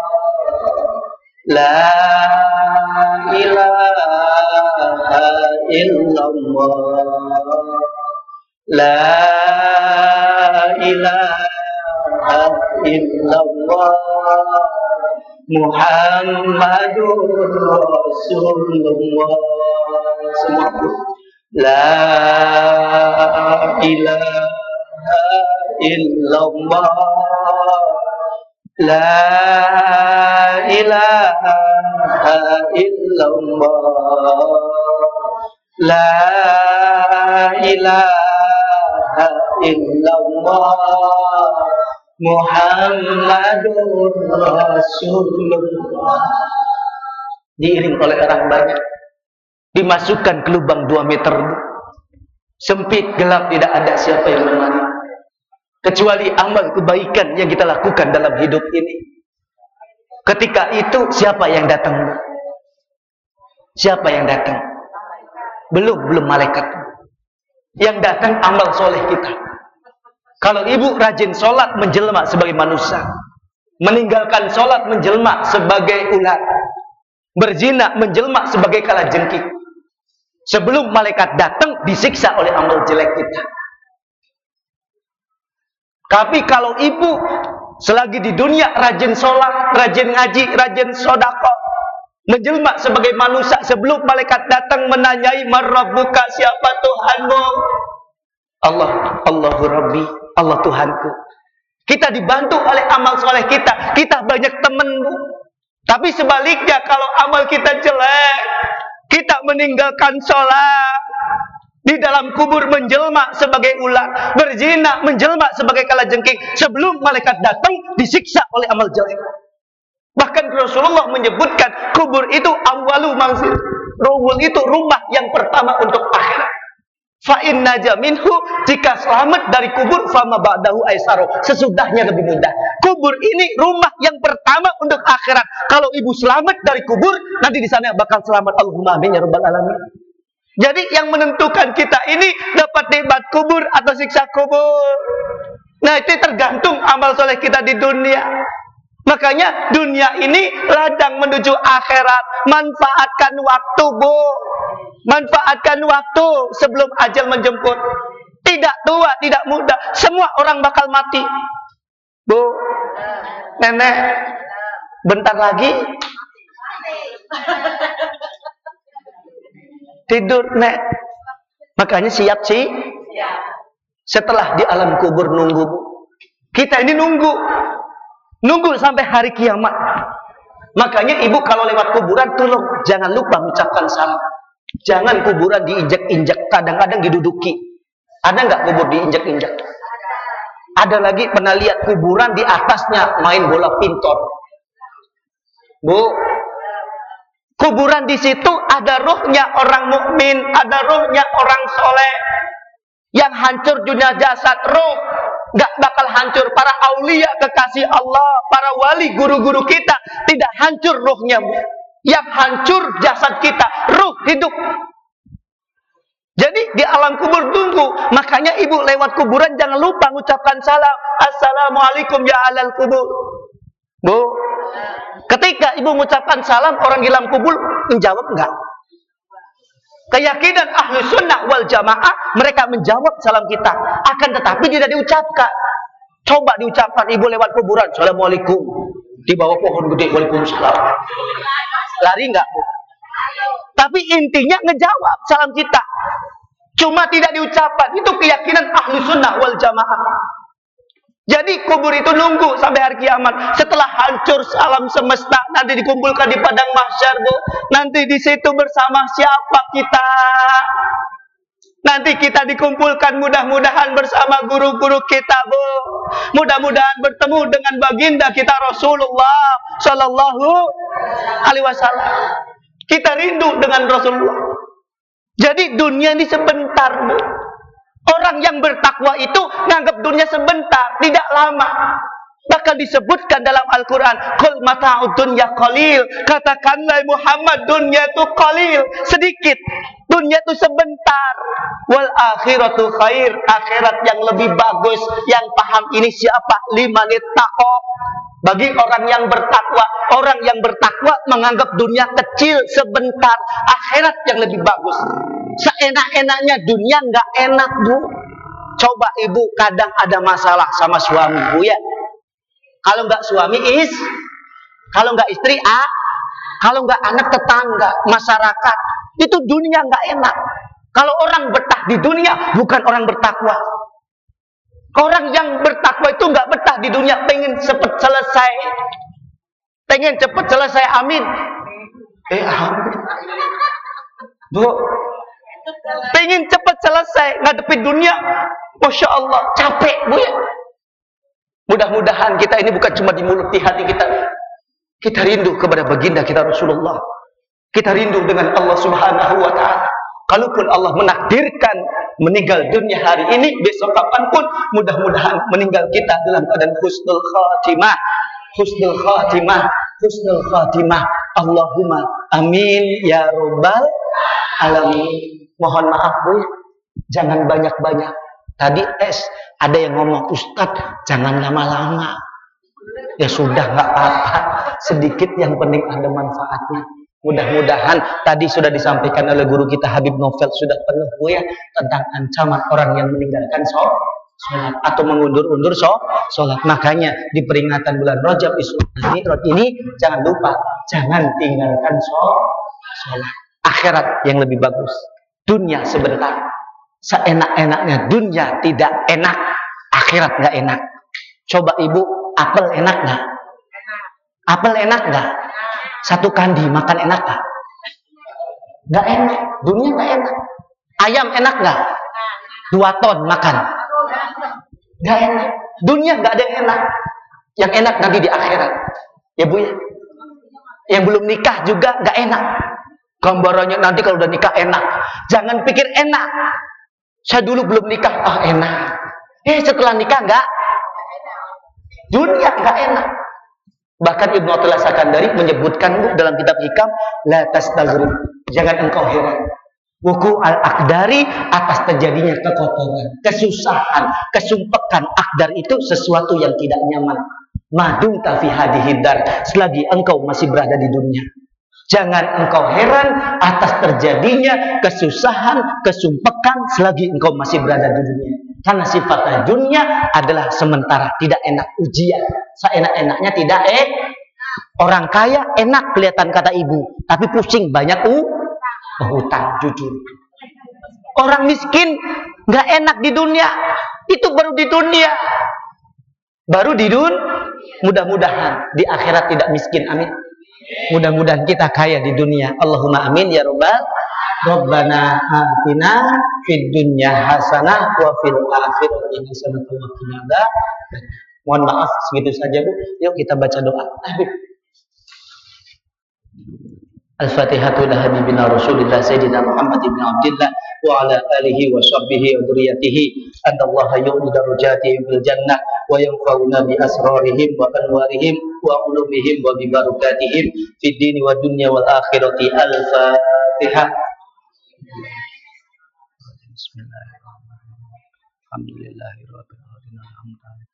La ilaha illallah. La ilaha illallah Muhammadur Rasulullah. Semua la ilaha illallah la ilaha illallah la ilaha illallah Muhammadur Rasulullah. Diiring oleh orang banyak, dimasukkan ke lubang 2 meter, sempit, gelap, tidak ada siapa yang menemani, kecuali amal kebaikan yang kita lakukan dalam hidup ini. Ketika itu siapa yang datang? Siapa yang datang? Belum malaikat. Yang datang amal soleh kita. Kalau ibu rajin sholat, menjelma sebagai manusia. Meninggalkan sholat, menjelma sebagai ular. Berzina, menjelma sebagai kalajengking. Sebelum malaikat datang, disiksa oleh amal jelek kita. Tapi kalau ibu selagi di dunia rajin sholat, rajin ngaji, rajin sodaqah, menjelma sebagai manusia, sebelum malaikat datang menanyai, "Marrabbuka, siapa Tuhanmu?" Allahu Rabbi, Allah Tuhanku. Kita dibantu oleh amal soleh kita. Kita banyak teman, Bu. Tapi sebaliknya, kalau amal kita jelek, kita meninggalkan sholat, di dalam kubur menjelma sebagai ular, berzina, menjelma sebagai kalajengking. Sebelum malaikat datang, disiksa oleh amal jelek. Bahkan Rasulullah menyebutkan, kubur itu awwalu manzil. Kubur itu rumah yang pertama untuk akhirat. Fa'in naja minhu, jika selamat dari kubur, fama ba'dahu aisaru, sesudahnya lebih mudah. Kubur ini rumah yang pertama untuk akhirat. Kalau ibu selamat dari kubur, nanti di sana bakal selamat. Allahumma amin ya rabbal alamin. Jadi yang menentukan kita ini dapat nikmat kubur atau siksa kubur. Nah, itu tergantung amal soleh kita di dunia. Makanya dunia ini ladang menuju akhirat. Manfaatkan waktu, Bu. Manfaatkan waktu sebelum ajal menjemput. Tidak tua, tidak muda. Semua orang bakal mati. Bu, nenek, bentar lagi tidur, Nek. Makanya siap sih. Setelah di alam kubur nunggu, Bu. Kita ini nunggu sampai hari kiamat. Makanya ibu kalau lewat kuburan, tolong jangan lupa mengucapkan salam. Jangan kuburan diinjak-injak, kadang-kadang diduduki. Ada nggak kubur diinjak-injak? Ada lagi pernah lihat kuburan di atasnya main bola pintor. Bu, kuburan di situ ada rohnya orang mukmin, ada rohnya orang soleh. Yang hancur dunia jasad, roh nggak bakal hancur. Para aulia kekasih Allah, para wali, guru-guru kita tidak hancur rohnya. Yang hancur jasad kita, roh hidup. Jadi di alam kubur tunggu. Makanya ibu lewat kuburan jangan lupa mengucapkan salam. Assalamualaikum ya alal kubur. Bu, ketika ibu mengucapkan salam, orang di alam kubur menjawab enggak? Keyakinan ahlu sunnah wal jamaah, mereka menjawab salam kita. Akan tetapi tidak diucapkan. Coba diucapkan ibu lewat kuburan, Assalamualaikum. Di bawah pohon gede, Waalaikumsalam. Lari enggak, Bu? Tapi intinya ngejawab salam kita. Cuma tidak diucapkan. Itu keyakinan ahlu sunnah wal jamaah. Jadi kubur itu nunggu sampai hari kiamat. Setelah hancur alam semesta, nanti dikumpulkan di padang mahsyar, Bu. Nanti di situ bersama siapa kita? Nanti kita dikumpulkan mudah-mudahan bersama guru-guru kita, Bu. Mudah-mudahan bertemu dengan baginda kita Rasulullah Sallallahu Alaihi Wasallam. Kita rindu dengan Rasulullah. Jadi dunia ini sebentar, Bu. Orang yang bertakwa itu nganggap dunia sebentar, tidak lama. Bahkan disebutkan dalam Al-Quran, "Qul mata'ud dunya qalil." Katakanlah Muhammad, dunia itu qalil, sedikit. Dunia itu sebentar. Wal akhiratu khair. Akhirat yang lebih bagus. Yang paham ini siapa? Limanit taqwa. Bagi orang yang bertakwa. Orang yang bertakwa menganggap dunia kecil, sebentar. Akhirat yang lebih bagus. Seenak-enaknya dunia nggak enak, Bu. Coba ibu kadang ada masalah sama suami, Bu ya. Kalau nggak suami kalau nggak istri kalau nggak anak tetangga, masyarakat, itu dunia nggak enak. Kalau orang betah di dunia, bukan orang bertakwa. Orang yang bertakwa itu nggak betah di dunia, pengen cepat selesai. Pengen cepat selesai, amin. Amin. Bu, pengen cepat selesai ngadepin dunia, Masya Allah, capek Bu ya. Mudah-mudahan kita ini bukan cuma di mulut, di hati kita. Kita rindu kepada baginda kita Rasulullah. Kita rindu dengan Allah Subhanahu wa Ta'ala. Kalaupun Allah menakdirkan meninggal dunia hari ini, besok kapanpun, mudah-mudahan meninggal kita dalam keadaan husnul khatimah. Husnul khatimah. Husnul khatimah. Allahumma amin ya rabbal alamin. Mohon maaf Bu, jangan banyak-banyak. Tadi ada yang ngomong, Ustadz jangan lama-lama. Ya sudah, nggak apa-apa. Sedikit yang penting ada manfaatnya. Mudah-mudahan tadi sudah disampaikan oleh guru kita Habib Novel sudah penuh Bu ya, tentang ancaman orang yang meninggalkan sholat atau mengundur-undur sholat. Makanya di peringatan bulan Rajab ini jangan lupa, jangan tinggalkan sholat. Akhirat yang lebih bagus. Dunia sebentar. Seenak-enaknya dunia tidak enak, akhirat nggak enak. Coba ibu, apel enak nggak? Apel enak nggak? Satu kandi makan enak nggak? Nggak enak. Dunia nggak enak. Ayam enak nggak? 2 ton makan. Nggak enak. Dunia nggak ada yang enak. Yang enak nanti di akhirat. Ya Bu ya. Yang belum nikah juga nggak enak. Gambarannya nanti kalau udah nikah enak. Jangan pikir enak. Saya dulu belum nikah, enak. Setelah nikah nggak? Dunia nggak enak. Bahkan Ibnu Athaillah Sakandari menyebutkan Bu dalam kitab Hikam, la tastaghrib, jangan engkau heran. Wuku al-akdari, atas terjadinya kekotoran, kesusahan, kesumpekan. Akdar itu sesuatu yang tidak nyaman. Madum tafi hadihidar, selagi engkau masih berada di dunia. Jangan engkau heran atas terjadinya kesusahan, kesumpekan selagi engkau masih berada di dunia. Karena sifatnya dunia adalah sementara, tidak enak, ujian. Seenak-enaknya tidak Orang kaya enak kelihatan kata ibu, tapi pusing banyak hutang, jujur. Orang miskin nggak enak di dunia, itu baru di dunia. Baru di dunia. Mudah-mudahan di akhirat tidak miskin, amin. Mudah-mudahan kita kaya di dunia. Allahumma amin ya rabbal. Rabbana atina fid dunya hasanah wa fil akhirati hasanah wa qina adzabannar. Mohon maaf segitu saja Bu. Yuk kita baca doa. Al-Fatihatu ila habibina Rasulillah Sayyidina Muhammad ibn Abdillah wa ala alihi wa sahbihi wa dhurriyyatihi annallaha yu'li darajatihim fil jannah wa yanfa'una bi asrarihim wa anwarihim wa ulumihim wa bi barakatihim fid dini wa dunya wal akhirati. Al-Fatihah. Bismillahirrahmanirrahim. Alhamdulillahirabbil alamin.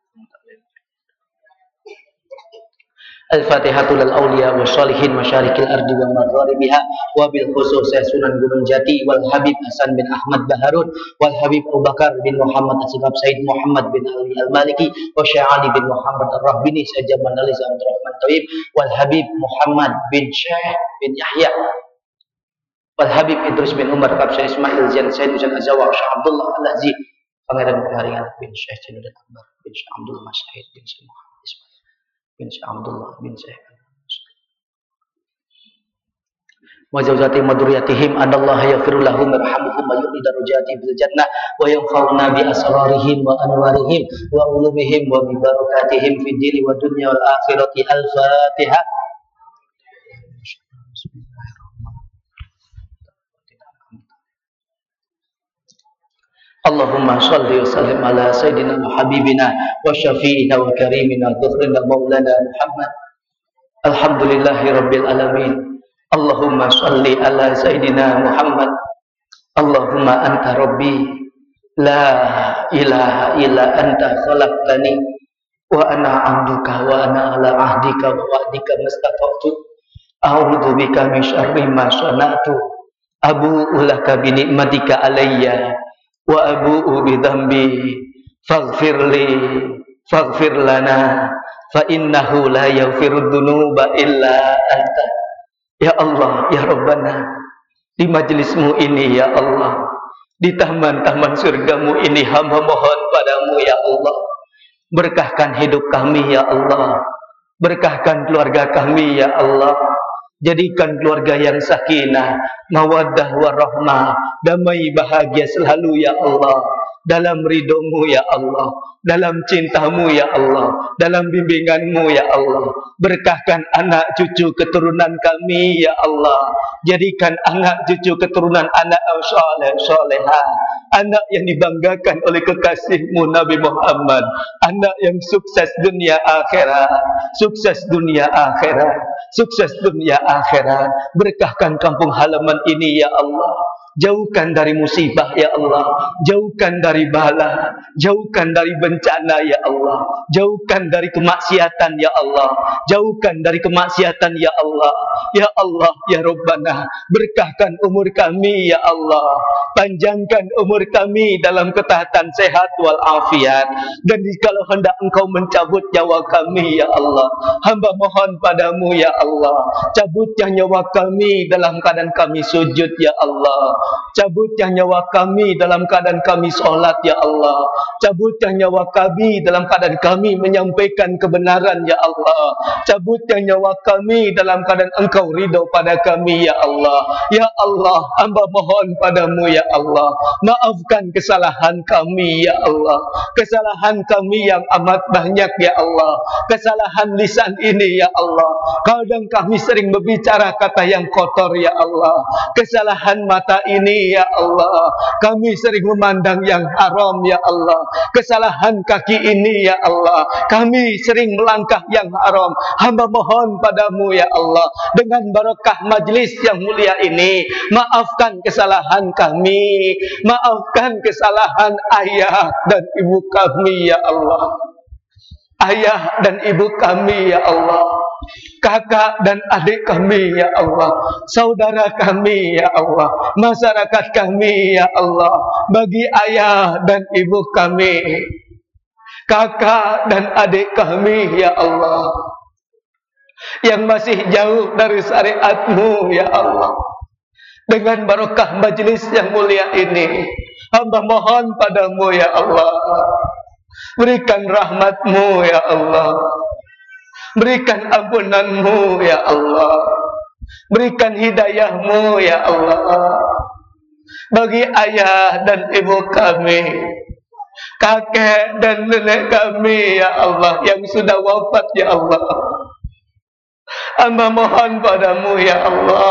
Al-Fatihatu lil auliya wa sholihin masyarikil ardi wa magharibiha wa bil khusus Sunan Gunung Jati wal Habib Hasan bin Ahmad Baharun wal Habib Abu Bakar bin Muhammad Asghab Said Muhammad bin Ali Al-Maliki wa Syekh Ali bin Muhammad Ar-Rahbini Syekh Jamal Aliza Abdurrahman Thayyib wal Habib Muhammad bin Syekh bin Yahya wal Habib Idris bin Umar Syekh Ismail Zain Said Husain Azwa Syekh Abdullah Al-Aziz Pangeran Pengaringan bin Syekh Jainuddin Akbar bin Syekh Abdul Mas'id bin Syekh Muhammad bin Syekh Abdullah bin Syekh wa zawjati maduriyatihim adallaha yaghfiru lahum warhamhum wa yu'li darajatihim fil jannah wa yanfa'una bi asrarihim wa anwarihim wa ulumihim wa bi barakatihim fid dini wa dunya wal akhirati. Al-Fatihah. Allahumma salli wa sallim ala sayyidina wa habibina wa syafi'ina wa karimina dhukhrina maulana Muhammad. Alhamdulillahi rabbil alamin. Allahumma salli ala sayyidina Muhammad. Allahumma anta rabbi la ilaha illa anta khalaqtani wa ana 'abduka wa ana ala ahdika wa wa'dika mastata'tu. A'udzu bika min syarri ma sana'tu. Abu'u laka bi ni'matika alayya wa abu'u bidhambi faghfir lana fa innahu la yaghfirud dzunuba illa anta. Ya Allah, ya Rabbana, di majlismu ini ya Allah, di taman-taman surgamu ini hamba mohon padamu ya Allah, berkahkan hidup kami ya Allah, berkahkan keluarga kami ya Allah, jadikan keluarga yang sakinah, mawaddah warahmah, damai bahagia selalu ya Allah, dalam ridhomu ya Allah, dalam cintamu ya Allah, dalam bimbinganmu ya Allah. Berkahkan anak cucu keturunan kami ya Allah, jadikan anak cucu keturunan anak saleh salehah, anak yang dibanggakan oleh kekasihmu Nabi Muhammad, anak yang sukses dunia akhirat, sukses dunia akhirat, sukses dunia akhirat. Berkahkan kampung halaman ini ya Allah, jauhkan dari musibah ya Allah, jauhkan dari bala, jauhkan dari bencana ya Allah, jauhkan dari kemaksiatan ya Allah, jauhkan dari kemaksiatan ya Allah. Ya Allah, ya Rabbana, berkahkan umur kami ya Allah, panjangkan umur kami dalam ketaatan sehat wal afiat, dan jikalau hendak Engkau mencabut nyawa kami ya Allah, hamba mohon padamu ya Allah, cabutnya nyawa kami dalam keadaan kami sujud ya Allah, cabutnya nyawa kami dalam keadaan kami sholat ya Allah, cabutnya nyawa kami dalam keadaan kami menyampaikan kebenaran ya Allah, cabutnya nyawa kami dalam keadaan Engkau ridho pada kami ya Allah. Ya Allah, hamba mohon padamu ya Allah, maafkan kesalahan kami ya Allah, kesalahan kami yang amat banyak ya Allah, kesalahan lisan ini ya Allah, kadang kami sering berbicara kata yang kotor ya Allah, kesalahan mata ini ya Allah, kami sering memandang yang haram ya Allah, kesalahan kaki ini ya Allah, kami sering melangkah yang haram. Hamba mohon padamu ya Allah, dengan barakah majlis yang mulia ini, maafkan kesalahan kami, maafkan kesalahan ayah dan ibu kami ya Allah, ayah dan ibu kami ya Allah, kakak dan adik kami ya Allah, saudara kami ya Allah, masyarakat kami ya Allah. Bagi ayah dan ibu kami, kakak dan adik kami ya Allah, yang masih jauh dari syariat-Mu ya Allah, dengan barakah majlis yang mulia ini, hamba mohon padamu ya Allah, berikan rahmat-Mu ya Allah, berikan ampunan-Mu ya Allah, berikan hidayah-Mu ya Allah, bagi ayah dan ibu kami, kakek dan nenek kami ya Allah, yang sudah wafat ya Allah. Hamba mohon padamu ya Allah,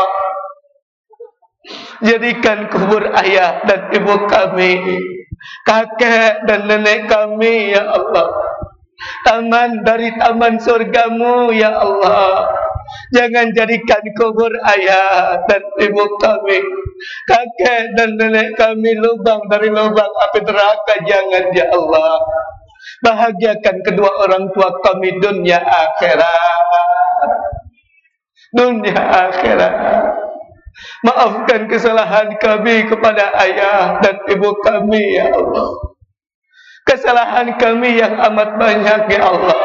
jadikan kubur ayah dan ibu kami, kakek dan nenek kami ya Allah, taman dari taman surgamu ya Allah. Jangan jadikan kubur ayah dan ibu kami, kakek dan nenek kami lubang dari lubang api neraka. Jangan ya Allah. Bahagiakan kedua orang tua kami dunia akhirat, dunia akhirat. Maafkan kesalahan kami kepada ayah dan ibu kami ya Allah, kesalahan kami yang amat banyak ya Allah.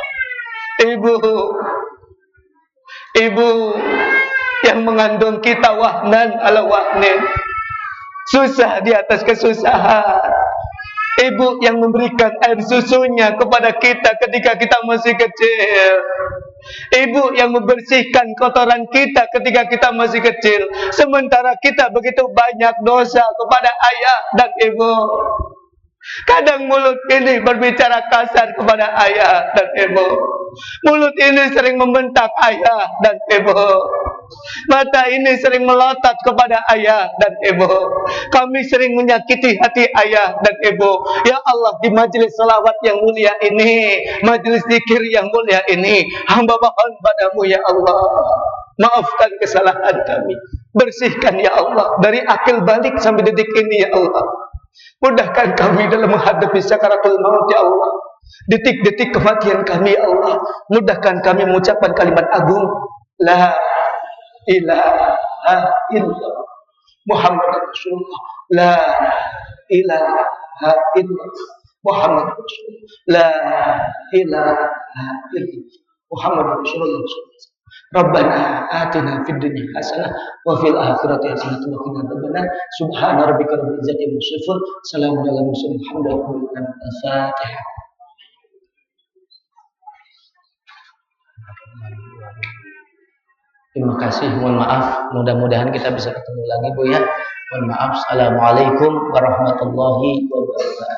Ibu yang mengandung kita wahnan ala wahnin, susah di atas kesusahan. Ibu yang memberikan air susunya kepada kita ketika kita masih kecil. Ibu yang membersihkan kotoran kita ketika kita masih kecil, sementara kita begitu banyak dosa kepada ayah dan ibu. Kadang mulut ini berbicara kasar kepada ayah dan ibu, mulut ini sering membentak ayah dan ibu, mata ini sering melotot kepada ayah dan ibu. Kami sering menyakiti hati ayah dan ibu. Ya Allah, di majlis salawat yang mulia ini, majlis zikir yang mulia ini, hamba mohon padamu ya Allah, maafkan kesalahan kami, bersihkan ya Allah dari akil balik sampai detik ini ya Allah. Mudahkan kami dalam menghadapi sakaratul maut ya Allah, detik-detik kematian kami ya Allah. Mudahkan kami mengucapkan kalimat agung la ilaha illallah Muhammad Rasulullah, la ilaha illallah Muhammad Rasulullah. La ilaha illallah Muhammad Rasulullah. Rabbana atina fid dunya hasanah wa fil akhirati hasanah wa qina adzabannar. Subhana rabbika rabbil izzati amma yasifun. Salamun alal mursalin. Alhamdulillahi. Al-Fatihah. Terima kasih, mohon maaf. Mudah-mudahan kita bisa ketemu lagi Bu ya. Mohon maaf. Assalamualaikum warahmatullahi wabarakatuh.